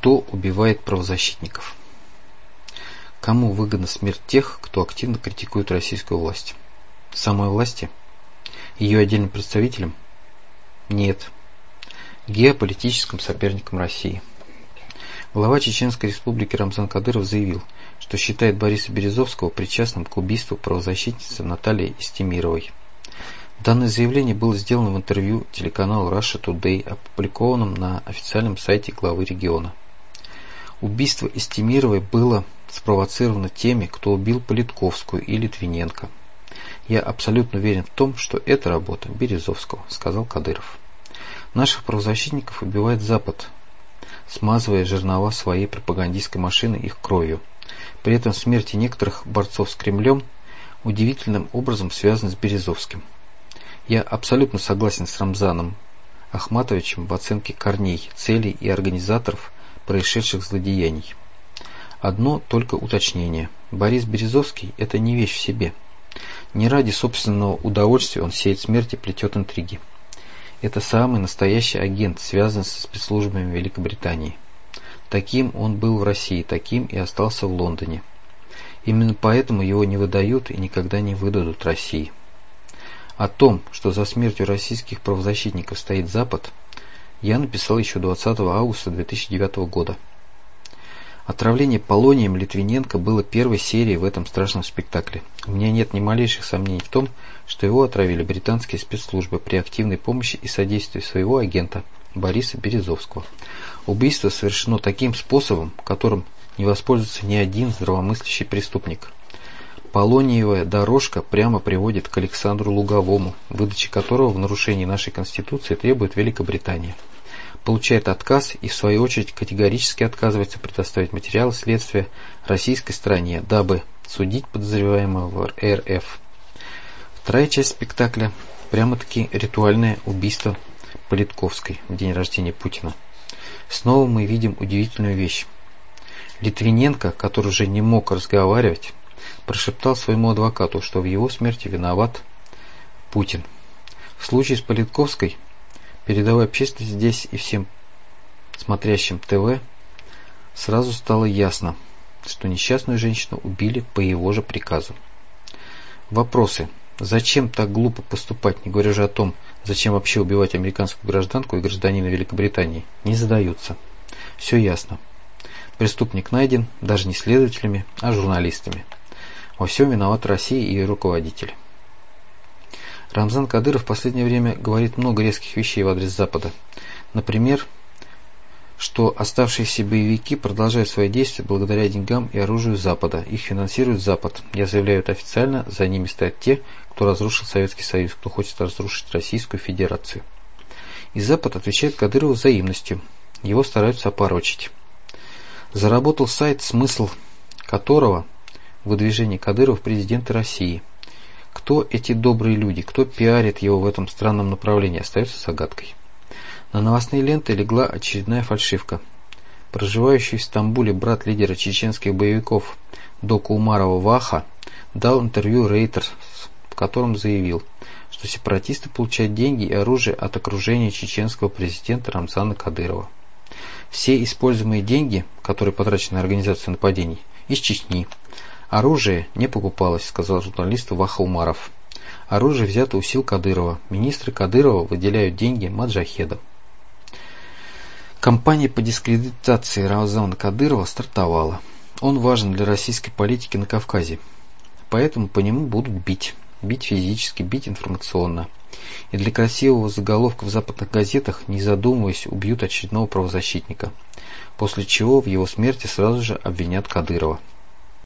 Кто убивает правозащитников? Кому выгодна смерть тех, кто активно критикует российскую власть? Самой власти? Ее отдельным представителям? Нет. Геополитическим соперникам России. Глава Чеченской Республики Рамзан Кадыров заявил, что считает Бориса Березовского причастным к убийству правозащитницы Натальи Истемировой. Данное заявление было сделано в интервью телеканалу Russia Today, опубликованном на официальном сайте главы региона. Убийство Истемировой было спровоцировано теми, кто убил Политковскую и Литвиненко. Я абсолютно уверен в том, что это работа Березовского, сказал Кадыров. Наших правозащитников убивает Запад, смазывая жернова своей пропагандистской машины их кровью. При этом смерти некоторых борцов с Кремлем удивительным образом связаны с Березовским. Я абсолютно согласен с Рамзаном Ахматовичем в оценке корней, целей и организаторов происшедших злодеяний. Одно только уточнение. Борис Березовский – это не вещь в себе. Не ради собственного удовольствия он сеет смерть и плетет интриги. Это самый настоящий агент, связанный со спецслужбами Великобритании. Таким он был в России, таким и остался в Лондоне. Именно поэтому его не выдают и никогда не выдадут России. О том, что за смертью российских правозащитников стоит Запад, я написал еще 20 августа 2009 года. Отравление полонием Литвиненко было первой серией в этом страшном спектакле. У меня нет ни малейших сомнений в том, что его отравили британские спецслужбы при активной помощи и содействии своего агента Бориса Березовского. Убийство совершено таким способом, которым не воспользуется ни один здравомыслящий преступник. Полониевая дорожка прямо приводит к Александру Луговому, выдачи которого в нарушении нашей Конституции требует Великобритания. Получает отказ и в свою очередь категорически отказывается предоставить материалы следствия российской стороне, дабы судить подозреваемого в РФ. Вторая часть спектакля прямо-таки ритуальное убийство Политковской в день рождения Путина. Снова мы видим удивительную вещь. Литвиненко, который уже не мог разговаривать, прошептал своему адвокату, что в его смерти виноват Путин. В случае с Политковской передовой общественности здесь и всем смотрящим ТВ сразу стало ясно, что несчастную женщину убили по его же приказу. Вопросы. Зачем так глупо поступать, не говоря же о том, зачем вообще убивать американскую гражданку и гражданина Великобритании, не задаются. Все ясно. Преступник найден даже не следователями, а журналистами. Во всем виноват Россия и ее руководители. Рамзан Кадыров в последнее время говорит много резких вещей в адрес Запада. Например, что оставшиеся боевики продолжают свои действия благодаря деньгам и оружию Запада. Их финансирует Запад. Я заявляю это официально, за ними стоят те, кто разрушил Советский Союз, кто хочет разрушить Российскую Федерацию. И Запад отвечает Кадырову взаимностью. Его стараются опорочить. Заработал сайт, смысл которого выдвижение Кадырова в президенты России. Кто эти добрые люди, кто пиарит его в этом странном направлении, остается загадкой. На новостные ленты легла очередная фальшивка. Проживающий в Стамбуле брат лидера чеченских боевиков Дока Умарова Ваха дал интервью Reuters, в котором заявил, что сепаратисты получают деньги и оружие от окружения чеченского президента Рамзана Кадырова. Все используемые деньги, которые потрачены на организацию нападений, из Чечни. Оружие не покупалось, сказал журналист Ваха Умаров. Оружие взято у сил Кадырова. Министры Кадырова выделяют деньги маджахедам. Кампания по дискредитации Рамзана Кадырова стартовала. Он важен для российской политики на Кавказе. Поэтому по нему будут бить. Бить физически, бить информационно. И для красивого заголовка в западных газетах, не задумываясь, убьют очередного правозащитника. После чего в его смерти сразу же обвинят Кадырова.